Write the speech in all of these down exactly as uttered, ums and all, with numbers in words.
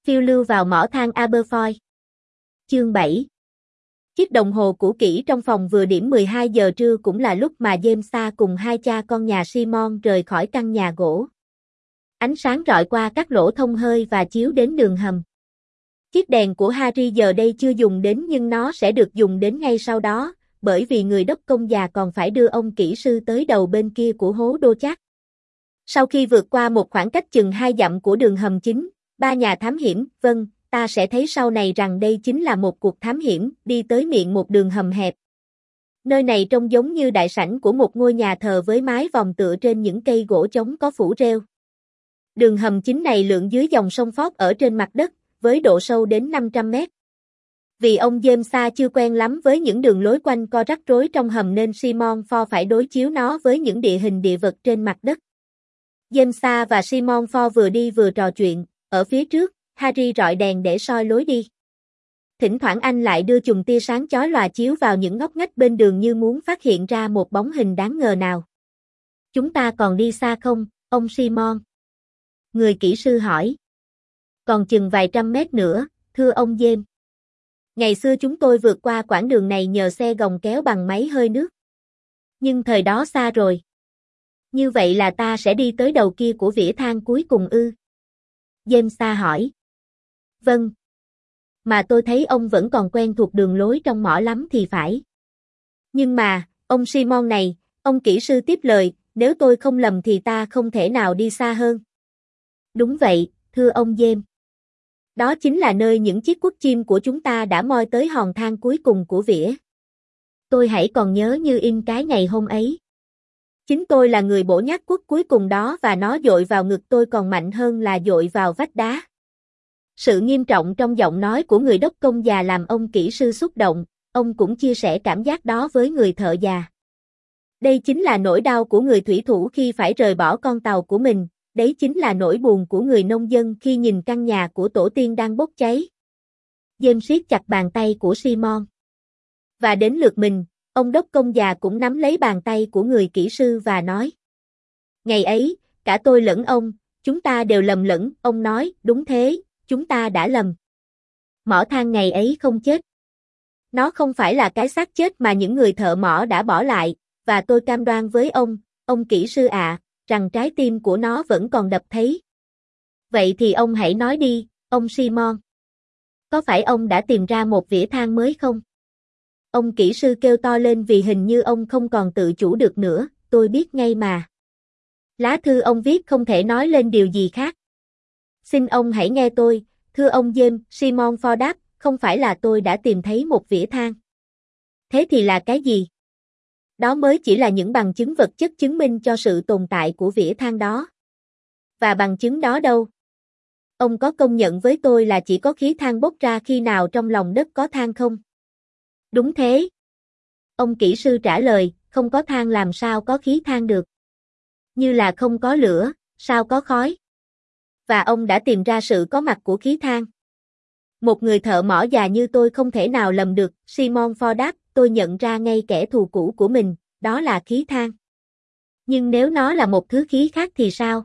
Phiêu lưu vào mỏ than Aberfoyle. Chương bảy. Chiếc đồng hồ cũ kỹ trong phòng vừa điểm mười hai giờ trưa cũng là lúc mà James cùng hai cha con nhà Simon rời khỏi căn nhà gỗ. Ánh sáng rọi qua các lỗ thông hơi và chiếu đến đường hầm. Chiếc đèn của Harry giờ đây chưa dùng đến nhưng nó sẽ được dùng đến ngay sau đó, bởi vì người đốc công già còn phải đưa ông kỹ sư tới đầu bên kia của hố đô chắc. Sau khi vượt qua một khoảng cách chừng hai dặm của đường hầm chính, ba nhà thám hiểm, vâng, ta sẽ thấy sau này rằng đây chính là một cuộc thám hiểm, đi tới miệng một đường hầm hẹp. Nơi này trông giống như đại sảnh của một ngôi nhà thờ với mái vòm tựa trên những cây gỗ chống có phủ rêu. Đường hầm chính này lượn dưới dòng sông Forth ở trên mặt đất, với độ sâu đến năm trăm mét. Vì ông James chưa quen lắm với những đường lối quanh co rắc rối trong hầm nên Simon Ford phải đối chiếu nó với những địa hình địa vật trên mặt đất. James và Simon Ford vừa đi vừa trò chuyện, ở phía trước, Harry rọi đèn để soi lối đi. Thỉnh thoảng anh lại đưa chùm tia sáng chói lòa chiếu vào những ngóc ngách bên đường như muốn phát hiện ra một bóng hình đáng ngờ nào. Chúng ta còn đi xa không, ông Simon? Người kỹ sư hỏi. Còn chừng vài trăm mét nữa, thưa ông James. Ngày xưa chúng tôi vượt qua quãng đường này nhờ xe gồng kéo bằng máy hơi nước. Nhưng thời đó xa rồi. Như vậy là ta sẽ đi tới đầu kia của vỉa than cuối cùng ư? James hỏi. Vâng. Mà tôi thấy ông vẫn còn quen thuộc đường lối trong mỏ lắm thì phải. Nhưng mà, ông Simon này, ông kỹ sư tiếp lời, nếu tôi không lầm thì ta không thể nào đi xa hơn. Đúng vậy, thưa ông James. Đó chính là nơi những chiếc cuốc chim của chúng ta đã moi tới hòn than cuối cùng của vỉa. Tôi hãy còn nhớ như in cái ngày hôm ấy. Chính tôi là người bổ nhát cuốc cuối cùng đó và nó dội vào ngực tôi còn mạnh hơn là dội vào vách đá. Sự nghiêm trọng trong giọng nói của người đốc công già làm ông kỹ sư xúc động, ông cũng chia sẻ cảm giác đó với người thợ già. Đây chính là nỗi đau của người thủy thủ khi phải rời bỏ con tàu của mình. Đấy chính là nỗi buồn của người nông dân khi nhìn căn nhà của tổ tiên đang bốc cháy. James siết chặt bàn tay của Simon. Và đến lượt mình, ông đốc công già cũng nắm lấy bàn tay của người kỹ sư và nói. Ngày ấy, cả tôi lẫn ông, chúng ta đều lầm lẫn, ông nói, đúng thế, chúng ta đã lầm. Mỏ than ngày ấy không chết. Nó không phải là cái xác chết mà những người thợ mỏ đã bỏ lại, và tôi cam đoan với ông, ông kỹ sư ạ. À, rằng trái tim của nó vẫn còn đập thấy. Vậy thì ông hãy nói đi, ông Simon. Có phải ông đã tìm ra một vỉa than mới không? Ông kỹ sư kêu to lên vì hình như ông không còn tự chủ được nữa, tôi biết ngay mà. Lá thư ông viết không thể nói lên điều gì khác. Xin ông hãy nghe tôi, thưa ông James, Simon Ford đáp, không phải là tôi đã tìm thấy một vỉa than. Thế thì là cái gì? Đó mới chỉ là những bằng chứng vật chất chứng minh cho sự tồn tại của vỉa than đó. Và bằng chứng đó đâu? Ông có công nhận với tôi là chỉ có khí than bốc ra khi nào trong lòng đất có than không? Đúng thế. Ông kỹ sư trả lời, không có than làm sao có khí than được. Như là không có lửa, sao có khói? Và ông đã tìm ra sự có mặt của khí than. Một người thợ mỏ già như tôi không thể nào lầm được, Simon Ford đáp, tôi nhận ra ngay kẻ thù cũ của mình, đó là khí than. Nhưng nếu nó là một thứ khí khác thì sao?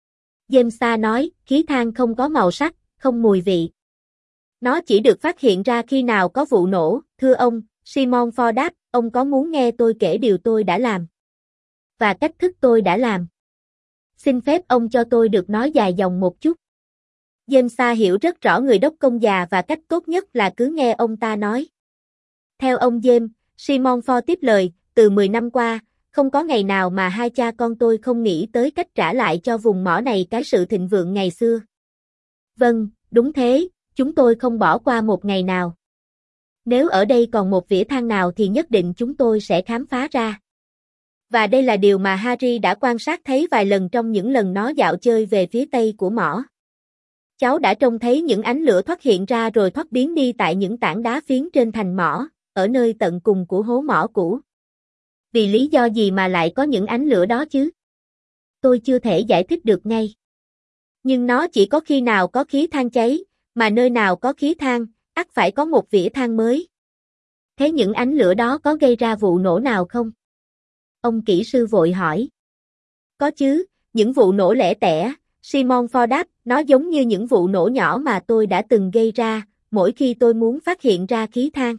James nói, khí than không có màu sắc, không mùi vị. Nó chỉ được phát hiện ra khi nào có vụ nổ, thưa ông, Simon Ford đáp, ông có muốn nghe tôi kể điều tôi đã làm? Và cách thức tôi đã làm? Xin phép ông cho tôi được nói dài dòng một chút. James hiểu rất rõ người đốc công già và cách tốt nhất là cứ nghe ông ta nói. Theo ông James, Simon Ford tiếp lời, từ mười năm qua, không có ngày nào mà hai cha con tôi không nghĩ tới cách trả lại cho vùng mỏ này cái sự thịnh vượng ngày xưa. Vâng, đúng thế, chúng tôi không bỏ qua một ngày nào. Nếu ở đây còn một vỉa than nào thì nhất định chúng tôi sẽ khám phá ra. Và đây là điều mà Harry đã quan sát thấy vài lần trong những lần nó dạo chơi về phía tây của mỏ. Cháu đã trông thấy những ánh lửa thoát hiện ra rồi thoát biến đi tại những tảng đá phiến trên thành mỏ, ở nơi tận cùng của hố mỏ cũ. Vì lý do gì mà lại có những ánh lửa đó chứ? Tôi chưa thể giải thích được ngay. Nhưng nó chỉ có khi nào có khí than cháy, mà nơi nào có khí than, ắt phải có một vỉa than mới. Thế những ánh lửa đó có gây ra vụ nổ nào không? Ông kỹ sư vội hỏi. Có chứ, những vụ nổ lẻ tẻ, Simon Ford đáp, nó giống như những vụ nổ nhỏ mà tôi đã từng gây ra, mỗi khi tôi muốn phát hiện ra khí than.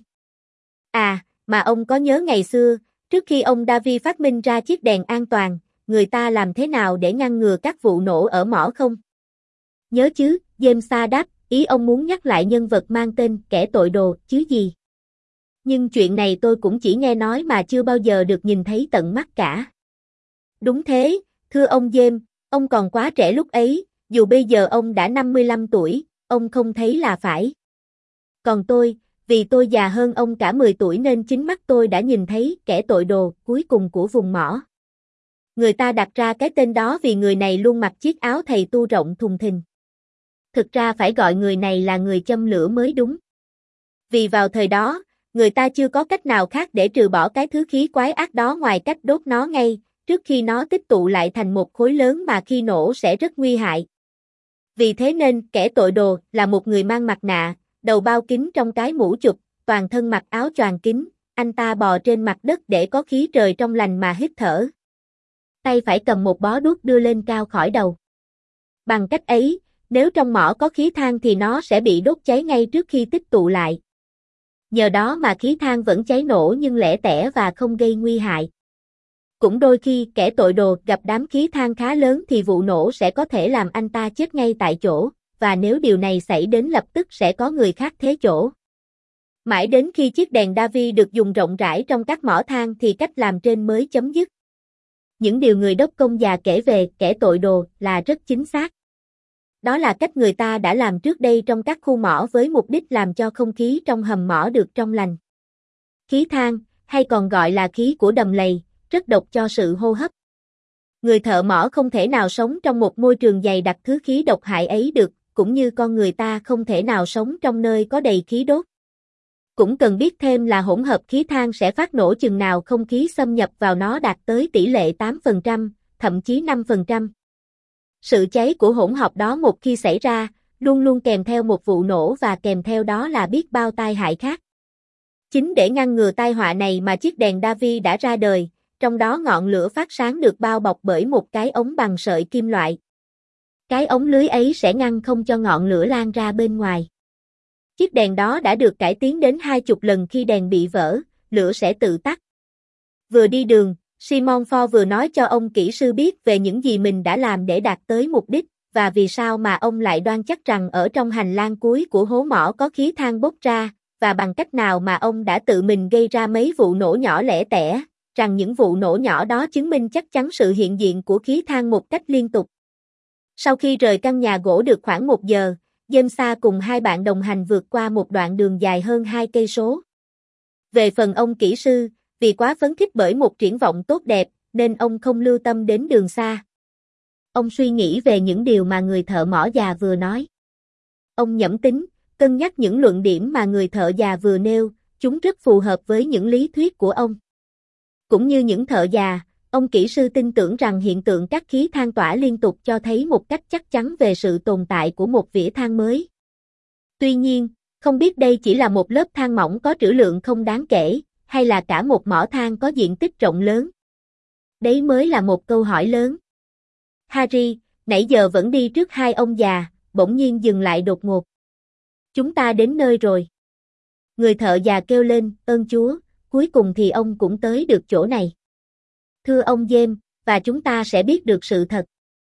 À, mà ông có nhớ ngày xưa, trước khi ông David phát minh ra chiếc đèn an toàn, người ta làm thế nào để ngăn ngừa các vụ nổ ở mỏ không? Nhớ chứ, James đáp, ý ông muốn nhắc lại nhân vật mang tên kẻ tội đồ, chứ gì. Nhưng chuyện này tôi cũng chỉ nghe nói mà chưa bao giờ được nhìn thấy tận mắt cả. Đúng thế, thưa ông James, ông còn quá trẻ lúc ấy, dù bây giờ ông đã năm mươi lăm tuổi, ông không thấy là phải. Còn tôi, vì tôi già hơn ông cả mười tuổi nên chính mắt tôi đã nhìn thấy kẻ tội đồ cuối cùng của vùng mỏ. Người ta đặt ra cái tên đó vì người này luôn mặc chiếc áo thầy tu rộng thùng thình. Thực ra phải gọi người này là người châm lửa mới đúng. Vì vào thời đó, người ta chưa có cách nào khác để trừ bỏ cái thứ khí quái ác đó ngoài cách đốt nó ngay, trước khi nó tích tụ lại thành một khối lớn mà khi nổ sẽ rất nguy hại. Vì thế nên, kẻ tội đồ là một người mang mặt nạ, đầu bao kín trong cái mũ chụp, toàn thân mặc áo choàng kín, anh ta bò trên mặt đất để có khí trời trong lành mà hít thở. Tay phải cầm một bó đuốc đưa lên cao khỏi đầu. Bằng cách ấy, nếu trong mỏ có khí than thì nó sẽ bị đốt cháy ngay trước khi tích tụ lại. Nhờ đó mà khí than vẫn cháy nổ nhưng lẻ tẻ và không gây nguy hại. Cũng đôi khi kẻ tội đồ gặp đám khí than khá lớn thì vụ nổ sẽ có thể làm anh ta chết ngay tại chỗ, và nếu điều này xảy đến lập tức sẽ có người khác thế chỗ. Mãi đến khi chiếc đèn David được dùng rộng rãi trong các mỏ than thì cách làm trên mới chấm dứt. Những điều người đốc công già kể về kẻ tội đồ là rất chính xác. Đó là cách người ta đã làm trước đây trong các khu mỏ với mục đích làm cho không khí trong hầm mỏ được trong lành. Khí than, hay còn gọi là khí của đầm lầy, rất độc cho sự hô hấp. Người thợ mỏ không thể nào sống trong một môi trường dày đặc thứ khí độc hại ấy được, cũng như con người ta không thể nào sống trong nơi có đầy khí đốt. Cũng cần biết thêm là hỗn hợp khí than sẽ phát nổ chừng nào không khí xâm nhập vào nó đạt tới tỷ lệ tám phần trăm, thậm chí năm phần trăm. Sự cháy của hỗn hợp đó một khi xảy ra, luôn luôn kèm theo một vụ nổ và kèm theo đó là biết bao tai hại khác. Chính để ngăn ngừa tai họa này mà chiếc đèn David đã ra đời, trong đó ngọn lửa phát sáng được bao bọc bởi một cái ống bằng sợi kim loại. Cái ống lưới ấy sẽ ngăn không cho ngọn lửa lan ra bên ngoài. Chiếc đèn đó đã được cải tiến đến hai chục lần khi đèn bị vỡ, lửa sẽ tự tắt. Vừa đi đường, Simon Ford vừa nói cho ông kỹ sư biết về những gì mình đã làm để đạt tới mục đích, và vì sao mà ông lại đoan chắc rằng ở trong hành lang cuối của hố mỏ có khí than bốc ra, và bằng cách nào mà ông đã tự mình gây ra mấy vụ nổ nhỏ lẻ tẻ, rằng những vụ nổ nhỏ đó chứng minh chắc chắn sự hiện diện của khí than một cách liên tục. Sau khi rời căn nhà gỗ được khoảng một giờ, James cùng hai bạn đồng hành vượt qua một đoạn đường dài hơn hai cây số. Về phần ông kỹ sư, vì quá phấn khích bởi một triển vọng tốt đẹp, nên ông không lưu tâm đến đường xa. Ông suy nghĩ về những điều mà người thợ mỏ già vừa nói. Ông nhẩm tính, cân nhắc những luận điểm mà người thợ già vừa nêu, chúng rất phù hợp với những lý thuyết của ông. Cũng như những thợ già, ông kỹ sư tin tưởng rằng hiện tượng các khí than tỏa liên tục cho thấy một cách chắc chắn về sự tồn tại của một vỉa than mới. Tuy nhiên, không biết đây chỉ là một lớp than mỏng có trữ lượng không đáng kể, hay là cả một mỏ than có diện tích rộng lớn. Đấy mới là một câu hỏi lớn. Harry, nãy giờ vẫn đi trước hai ông già, bỗng nhiên dừng lại đột ngột. Chúng ta đến nơi rồi. Người thợ già kêu lên, ơn Chúa, cuối cùng thì ông cũng tới được chỗ này. Thưa ông James, và chúng ta sẽ biết được sự thật.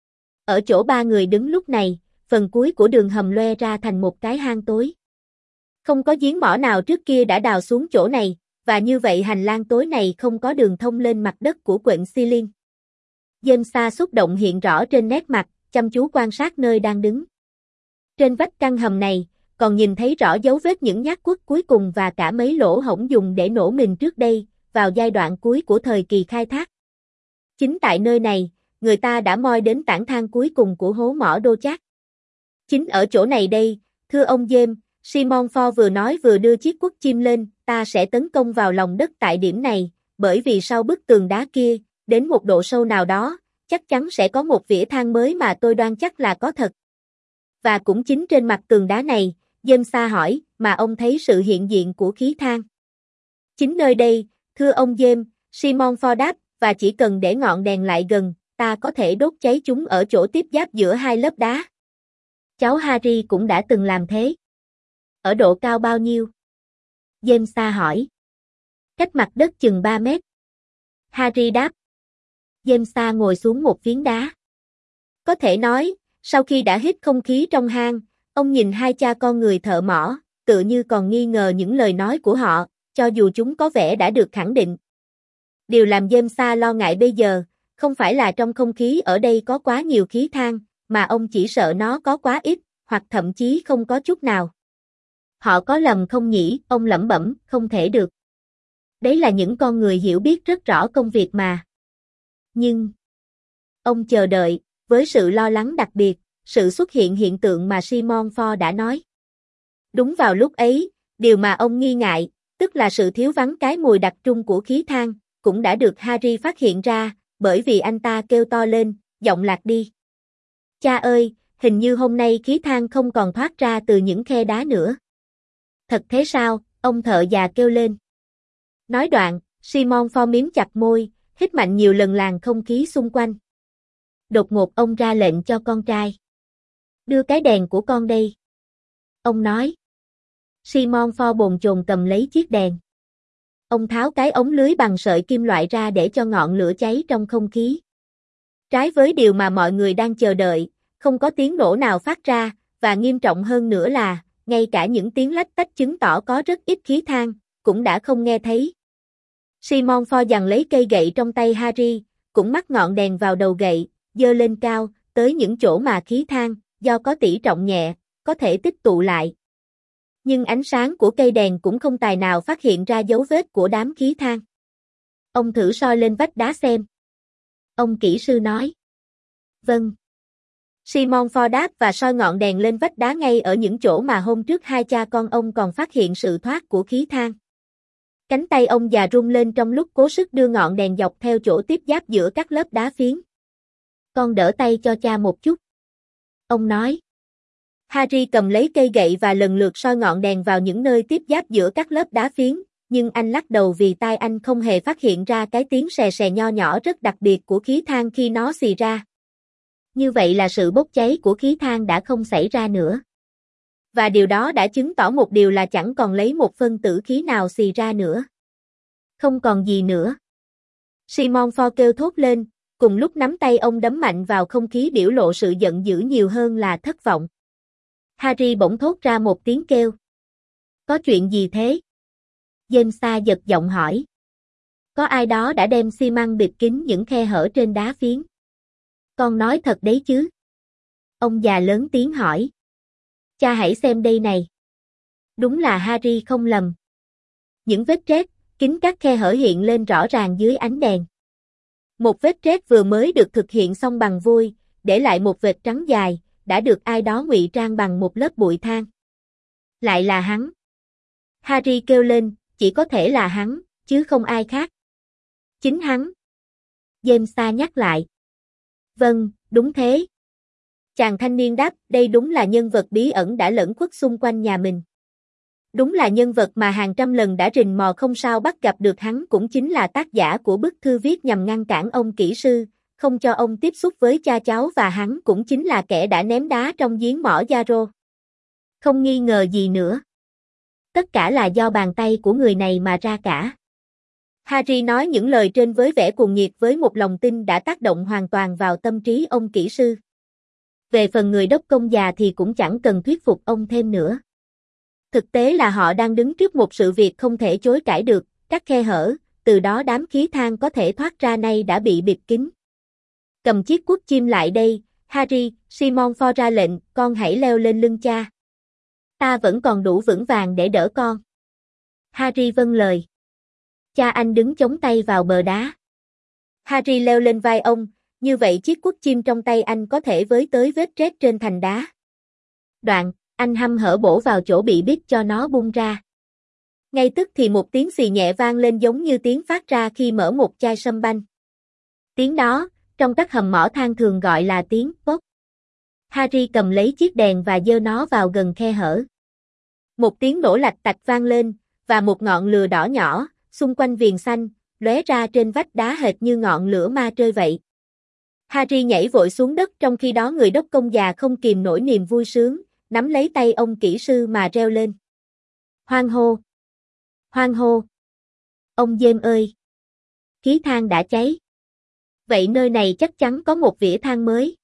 Ở chỗ ba người đứng lúc này, phần cuối của đường hầm loe ra thành một cái hang tối. Không có giếng mỏ nào trước kia đã đào xuống chỗ này, và như vậy hành lang tối này không có đường thông lên mặt đất của quận Xilin. James xúc động hiện rõ trên nét mặt, chăm chú quan sát nơi đang đứng. Trên vách căn hầm này, còn nhìn thấy rõ dấu vết những nhát quất cuối cùng và cả mấy lỗ hổng dùng để nổ mìn trước đây, vào giai đoạn cuối của thời kỳ khai thác. Chính tại nơi này, người ta đã moi đến tảng than cuối cùng của hố mỏ Đô Chát. Chính ở chỗ này đây, thưa ông James, Simon Ford vừa nói vừa đưa chiếc cuốc chim lên, ta sẽ tấn công vào lòng đất tại điểm này, bởi vì sau bức tường đá kia, đến một độ sâu nào đó, chắc chắn sẽ có một vỉa than mới mà tôi đoan chắc là có thật. Và cũng chính trên mặt tường đá này, James hỏi, mà ông thấy sự hiện diện của khí than. Chính nơi đây, thưa ông James, Simon Ford đáp, và chỉ cần để ngọn đèn lại gần, ta có thể đốt cháy chúng ở chỗ tiếp giáp giữa hai lớp đá. Cháu Harry cũng đã từng làm thế. Ở độ cao bao nhiêu? James hỏi. Cách mặt đất chừng ba mét. Harry đáp. James ngồi xuống một phiến đá. Có thể nói, sau khi đã hít không khí trong hang, ông nhìn hai cha con người thợ mỏ, tự như còn nghi ngờ những lời nói của họ, cho dù chúng có vẻ đã được khẳng định. Điều làm James lo ngại bây giờ, không phải là trong không khí ở đây có quá nhiều khí than, mà ông chỉ sợ nó có quá ít, hoặc thậm chí không có chút nào. Họ có lầm không nhỉ? Ông lẩm bẩm, không thể được. Đấy là những con người hiểu biết rất rõ công việc mà. Nhưng, ông chờ đợi, với sự lo lắng đặc biệt, sự xuất hiện hiện tượng mà Simon Ford đã nói. Đúng vào lúc ấy, điều mà ông nghi ngại, tức là sự thiếu vắng cái mùi đặc trưng của khí than, cũng đã được Harry phát hiện ra, bởi vì anh ta kêu to lên, giọng lạc đi. Cha ơi, hình như hôm nay khí than không còn thoát ra từ những khe đá nữa. Thật thế sao? Ông thợ già kêu lên. Nói đoạn, Simon Ford miếm chặt môi, hít mạnh nhiều lần làn không khí xung quanh. Đột ngột ông ra lệnh cho con trai. Đưa cái đèn của con đây. Ông nói. Simon Ford bồn chồn cầm lấy chiếc đèn. Ông tháo cái ống lưới bằng sợi kim loại ra để cho ngọn lửa cháy trong không khí. Trái với điều mà mọi người đang chờ đợi, không có tiếng nổ nào phát ra, và nghiêm trọng hơn nữa là, ngay cả những tiếng lách tách chứng tỏ có rất ít khí than, cũng đã không nghe thấy. Simon Ford giằng lấy cây gậy trong tay Harry, cũng mắc ngọn đèn vào đầu gậy, giơ lên cao, tới những chỗ mà khí than, do có tỷ trọng nhẹ, có thể tích tụ lại. Nhưng ánh sáng của cây đèn cũng không tài nào phát hiện ra dấu vết của đám khí than. Ông thử soi lên vách đá xem. Ông kỹ sư nói. Vâng. Simon Ford đáp và soi ngọn đèn lên vách đá ngay ở những chỗ mà hôm trước hai cha con ông còn phát hiện sự thoát của khí than. Cánh tay ông già rung lên trong lúc cố sức đưa ngọn đèn dọc theo chỗ tiếp giáp giữa các lớp đá phiến. Con đỡ tay cho cha một chút. Ông nói. Harry cầm lấy cây gậy và lần lượt soi ngọn đèn vào những nơi tiếp giáp giữa các lớp đá phiến, nhưng anh lắc đầu vì tai anh không hề phát hiện ra cái tiếng xè xè nho nhỏ rất đặc biệt của khí than khi nó xì ra. Như vậy là sự bốc cháy của khí than đã không xảy ra nữa. Và điều đó đã chứng tỏ một điều là chẳng còn lấy một phân tử khí nào xì ra nữa. Không còn gì nữa. Simon Ford kêu thốt lên, cùng lúc nắm tay ông đấm mạnh vào không khí biểu lộ sự giận dữ nhiều hơn là thất vọng. Harry bỗng thốt ra một tiếng kêu. Có chuyện gì thế? James giật giọng hỏi. Có ai đó đã đem xi măng bịt kín những khe hở trên đá phiến. Con nói thật đấy chứ? Ông già lớn tiếng hỏi. Cha hãy xem đây này. Đúng là Harry không lầm. Những vết rét, kín các khe hở hiện lên rõ ràng dưới ánh đèn. Một vết rét vừa mới được thực hiện xong bằng vôi, để lại một vệt trắng dài, đã được ai đó ngụy trang bằng một lớp bụi than. Lại là hắn. Harry kêu lên, chỉ có thể là hắn, chứ không ai khác. Chính hắn. James nhắc lại. Vâng, đúng thế. Chàng thanh niên đáp, đây đúng là nhân vật bí ẩn đã lẩn khuất xung quanh nhà mình. Đúng là nhân vật mà hàng trăm lần đã rình mò không sao bắt gặp được hắn, cũng chính là tác giả của bức thư viết nhằm ngăn cản ông kỹ sư, không cho ông tiếp xúc với cha cháu, và hắn cũng chính là kẻ đã ném đá trong giếng mỏ Yarrow. Không nghi ngờ gì nữa. Tất cả là do bàn tay của người này mà ra cả. Harry nói những lời trên với vẻ cuồng nhiệt, với một lòng tin đã tác động hoàn toàn vào tâm trí ông kỹ sư. Về phần người đốc công già thì cũng chẳng cần thuyết phục ông thêm nữa. Thực tế là họ đang đứng trước một sự việc không thể chối cãi được, các khe hở, từ đó đám khí than có thể thoát ra nay đã bị bịt kín. Cầm chiếc cuốc chim lại đây, Harry, Simon Ford ra lệnh, con hãy leo lên lưng cha. Ta vẫn còn đủ vững vàng để đỡ con. Harry vâng lời. Cha anh đứng chống tay vào bờ đá. Harry leo lên vai ông, như vậy chiếc cuốc chim trong tay anh có thể với tới vết rét trên thành đá. Đoạn, anh hăm hở bổ vào chỗ bị bít cho nó bung ra. Ngay tức thì một tiếng xì nhẹ vang lên giống như tiếng phát ra khi mở một chai sâm banh. Tiếng đó, trong các hầm mỏ than thường gọi là tiếng pốc. Harry cầm lấy chiếc đèn và giơ nó vào gần khe hở. Một tiếng nổ lạch tạch vang lên, và một ngọn lửa đỏ nhỏ, xung quanh viền xanh, lóe ra trên vách đá hệt như ngọn lửa ma trơi vậy. Harry nhảy vội xuống đất trong khi đó người đốc công già không kìm nổi niềm vui sướng, nắm lấy tay ông kỹ sư mà reo lên. Hoan hô! Hoan hô! Ông James ơi! Khí than đã cháy. Vậy nơi này chắc chắn có một vỉa than mới.